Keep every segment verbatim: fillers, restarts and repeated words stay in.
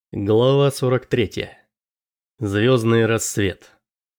Глава сорок три. Звездный рассвет.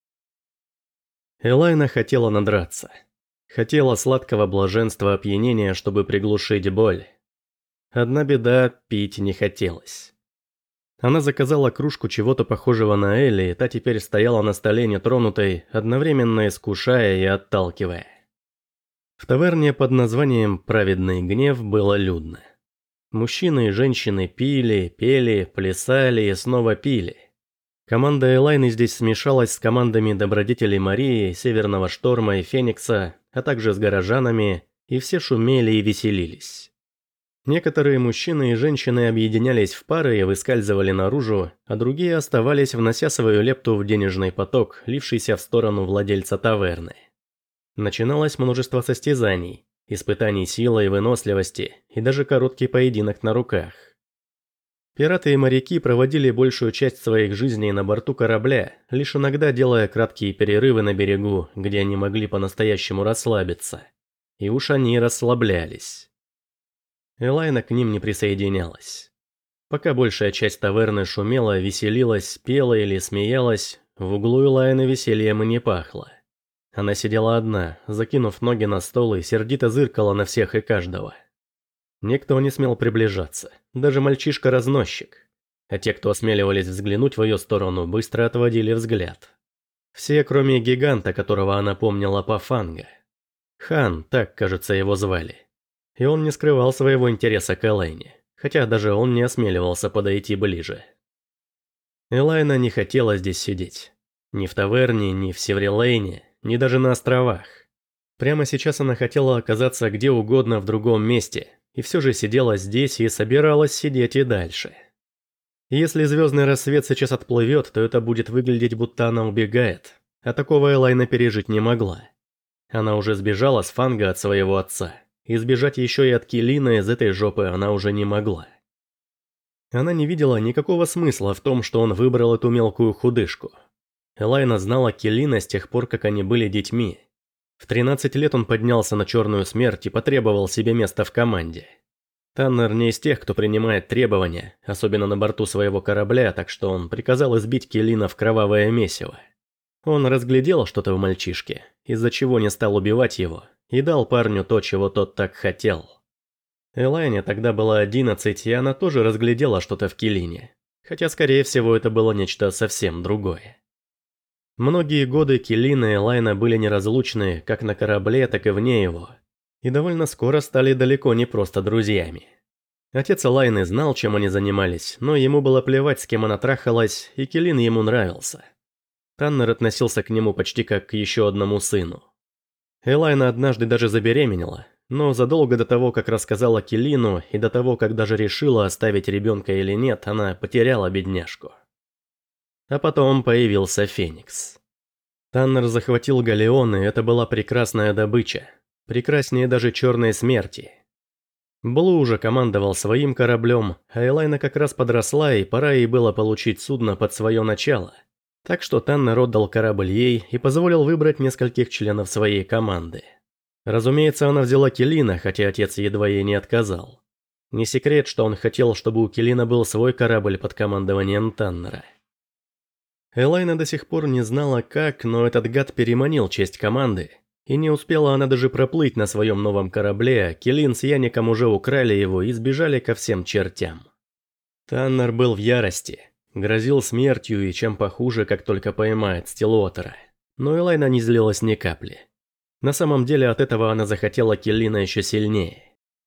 Элайна хотела надраться. Хотела сладкого блаженства опьянения, чтобы приглушить боль. Одна беда – пить не хотелось. Она заказала кружку чего-то похожего на Элли, и та теперь стояла на столе нетронутой, одновременно искушая и отталкивая. В таверне под названием «Праведный гнев» было людно. Мужчины и женщины пили, пели, плясали и снова пили. Команда Элайны здесь смешалась с командами добродетелей Марии, Северного Шторма и Феникса, а также с горожанами, и все шумели и веселились. Некоторые мужчины и женщины объединялись в пары и выскальзывали наружу, а другие оставались, внося свою лепту в денежный поток, лившийся в сторону владельца таверны. Начиналось множество состязаний. Испытаний силы и выносливости, и даже короткий поединок на руках. Пираты и моряки проводили большую часть своих жизней на борту корабля, лишь иногда делая краткие перерывы на берегу, где они могли по-настоящему расслабиться. И уж они расслаблялись. Элайна к ним не присоединялась. Пока большая часть таверны шумела, веселилась, пела или смеялась, в углу Элайны весельем и не пахло. Она сидела одна, закинув ноги на стол и сердито зыркала на всех и каждого. Никто не смел приближаться, даже мальчишка-разносчик. А те, кто осмеливались взглянуть в ее сторону, быстро отводили взгляд. Все, кроме гиганта, которого она помнила по Фанго. Хан, так, кажется, его звали. И он не скрывал своего интереса к Элайне, хотя даже он не осмеливался подойти ближе. Элайна не хотела здесь сидеть. Ни в таверне, ни в Севрилейне. Ни даже на островах. Прямо сейчас она хотела оказаться где угодно в другом месте, и все же сидела здесь и собиралась сидеть и дальше. Если звездный рассвет сейчас отплывет, то это будет выглядеть, будто она убегает, а такого Элайна пережить не могла. Она уже сбежала с Фанго от своего отца, и сбежать еще и от Келина из этой жопы она уже не могла. Она не видела никакого смысла в том, что он выбрал эту мелкую худышку. Элайна знала Келина с тех пор, как они были детьми. В тринадцать лет он поднялся на черную смерть и потребовал себе места в команде. Таннер не из тех, кто принимает требования, особенно на борту своего корабля, так что он приказал избить Келина в кровавое месиво. Он разглядел что-то в мальчишке, из-за чего не стал убивать его, и дал парню то, чего тот так хотел. Элайне тогда было одиннадцать, и она тоже разглядела что-то в Келине, хотя, скорее всего, это было нечто совсем другое. Многие годы Келин и Элайна были неразлучны как на корабле, так и вне его, и довольно скоро стали далеко не просто друзьями. Отец Элайны знал, чем они занимались, но ему было плевать, с кем она трахалась, и Келин ему нравился. Таннер относился к нему почти как к еще одному сыну. Элайна однажды даже забеременела, но задолго до того, как рассказала Келину, и до того, как даже решила, оставить ребенка или нет, она потеряла бедняжку. А потом появился Феникс. Таннер захватил галеон, и это была прекрасная добыча. Прекраснее даже черной смерти. Блу уже командовал своим кораблем, а Элайна как раз подросла, и пора ей было получить судно под свое начало. Так что Таннер отдал корабль ей и позволил выбрать нескольких членов своей команды. Разумеется, она взяла Келина, хотя отец едва ей не отказал. Не секрет, что он хотел, чтобы у Келина был свой корабль под командованием Таннера. Элайна до сих пор не знала как, но этот гад переманил часть команды, и не успела она даже проплыть на своем новом корабле, а Келин с Яником уже украли его и сбежали ко всем чертям. Таннер был в ярости, грозил смертью и чем похуже, как только поймает Стиллуотера, но Элайна не злилась ни капли. На самом деле от этого она захотела Келина еще сильнее.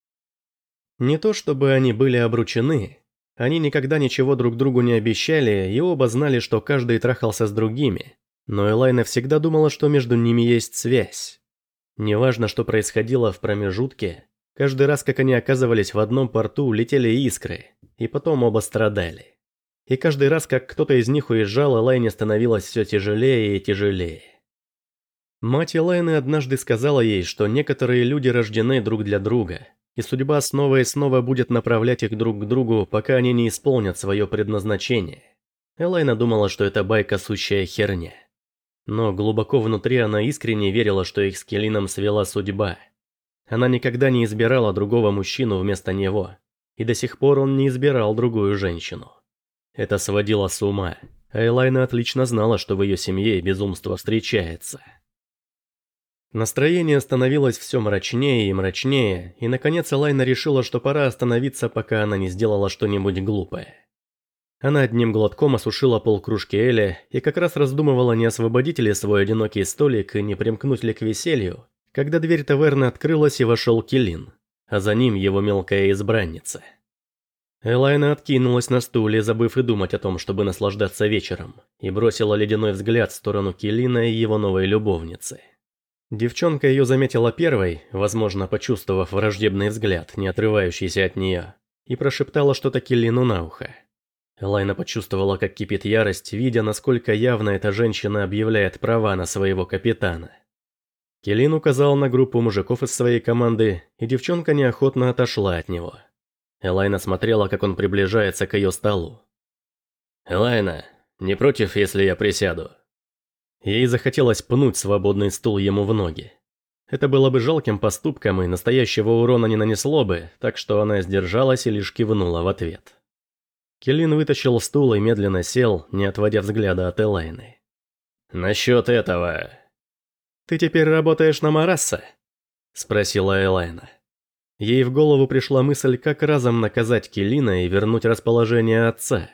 Не то чтобы они были обручены. Они никогда ничего друг другу не обещали, и оба знали, что каждый трахался с другими, но Элайна всегда думала, что между ними есть связь. Неважно, что происходило в промежутке, каждый раз, как они оказывались в одном порту, летели искры, и потом оба страдали. И каждый раз, как кто-то из них уезжал, Элайне становилось все тяжелее и тяжелее. Мать Элайны однажды сказала ей, что некоторые люди рождены друг для друга, и судьба снова и снова будет направлять их друг к другу, пока они не исполнят свое предназначение. Элайна думала, что это байка сущая херня. Но глубоко внутри она искренне верила, что их с Келином свела судьба. Она никогда не избирала другого мужчину вместо него, и до сих пор он не избирал другую женщину. Это сводило с ума, а Элайна отлично знала, что в ее семье безумство встречается. Настроение становилось все мрачнее и мрачнее, и наконец Элайна решила, что пора остановиться, пока она не сделала что-нибудь глупое. Она одним глотком осушила полкружки эля и как раз раздумывала, не освободить ли свой одинокий столик и не примкнуть ли к веселью, когда дверь таверны открылась и вошел Келин, а за ним его мелкая избранница. Элайна откинулась на стуле, забыв и думать о том, чтобы наслаждаться вечером, и бросила ледяной взгляд в сторону Келина и его новой любовницы. Девчонка ее заметила первой, возможно, почувствовав враждебный взгляд, не отрывающийся от нее, и прошептала что-то Келину на ухо. Элайна почувствовала, как кипит ярость, видя, насколько явно эта женщина объявляет права на своего капитана. Келин указал на группу мужиков из своей команды, и девчонка неохотно отошла от него. Элайна смотрела, как он приближается к ее столу. «Элайна, не против, если я присяду?» Ей захотелось пнуть свободный стул ему в ноги. Это было бы жалким поступком и настоящего урона не нанесло бы, так что она сдержалась и лишь кивнула в ответ. Келин вытащил стул и медленно сел, не отводя взгляда от Элайны. «Насчет этого...» «Ты теперь работаешь на Марасса?» – спросила Элайна. Ей в голову пришла мысль, как разом наказать Келина и вернуть расположение отца.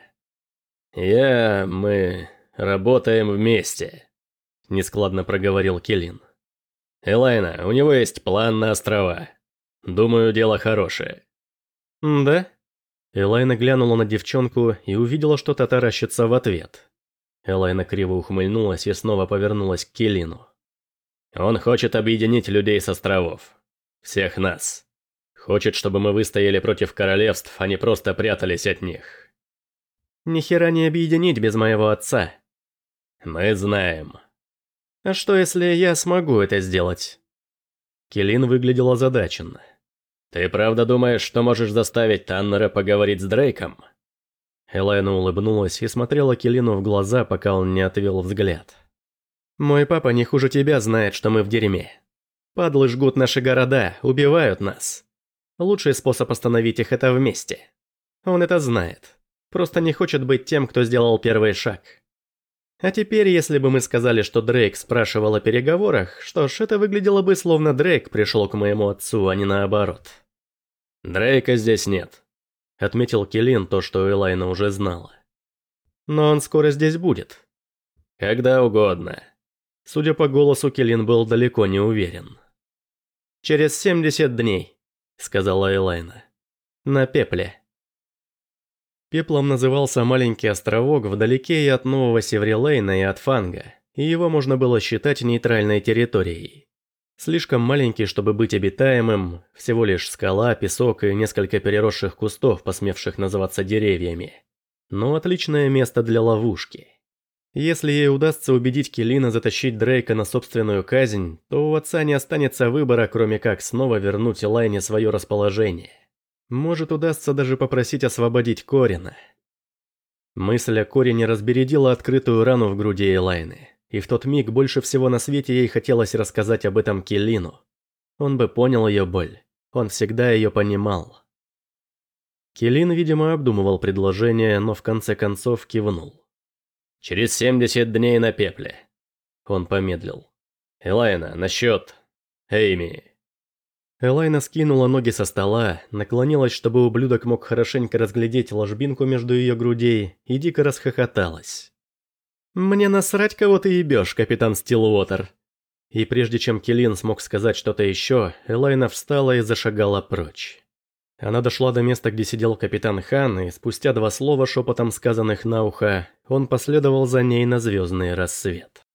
«Я... мы... работаем вместе», – нескладно проговорил Келин. «Элайна, у него есть план на острова. Думаю, дело хорошее». «Да?» Элайна глянула на девчонку и увидела, что та таращится в ответ. Элайна криво ухмыльнулась и снова повернулась к Келину. «Он хочет объединить людей с островов. Всех нас. Хочет, чтобы мы выстояли против королевств, а не просто прятались от них». «Ни хера не объединить без моего отца». «Мы знаем». «А что, если я смогу это сделать?» Келин выглядел озадаченно. «Ты правда думаешь, что можешь заставить Таннера поговорить с Дрейком?» Элайна улыбнулась и смотрела Келину в глаза, пока он не отвел взгляд. «Мой папа не хуже тебя знает, что мы в дерьме. Падлы жгут наши города, убивают нас. Лучший способ остановить их – это вместе. Он это знает. Просто не хочет быть тем, кто сделал первый шаг. А теперь, если бы мы сказали, что Дрейк спрашивал о переговорах, что ж, это выглядело бы, словно Дрейк пришел к моему отцу, а не наоборот». «Дрейка здесь нет», — отметил Келин то, что Элайна уже знала. «Но он скоро здесь будет». «Когда угодно». Судя по голосу, Келин был далеко не уверен. «Через семьдесят дней», — сказала Элайна. «На Пепле». Пеплом назывался маленький островок вдалеке и от Нового Севрилейна, и от Фанга, и его можно было считать нейтральной территорией. Слишком маленький, чтобы быть обитаемым, всего лишь скала, песок и несколько переросших кустов, посмевших называться деревьями. Но отличное место для ловушки. Если ей удастся убедить Келина затащить Дрейка на собственную казнь, то у отца не останется выбора, кроме как снова вернуть Элайне свое расположение. Может, удастся даже попросить освободить Корина. Мысль о Корине разбередила открытую рану в груди Элайны, и в тот миг больше всего на свете ей хотелось рассказать об этом Келину. Он бы понял ее боль, он всегда ее понимал. Келин, видимо, обдумывал предложение, но в конце концов кивнул. «Через семьдесят дней на Пепле». Он помедлил. «Элайна, насчет... Эйми...» Элайна скинула ноги со стола, наклонилась, чтобы ублюдок мог хорошенько разглядеть ложбинку между ее грудей, и дико расхохоталась. «Мне насрать, кого ты ебешь, капитан Стилуотер». И прежде чем Келин смог сказать что-то еще, Элайна встала и зашагала прочь. Она дошла до места, где сидел капитан Хан, и спустя два слова, шепотом сказанных на ухо, он последовал за ней на звездный рассвет.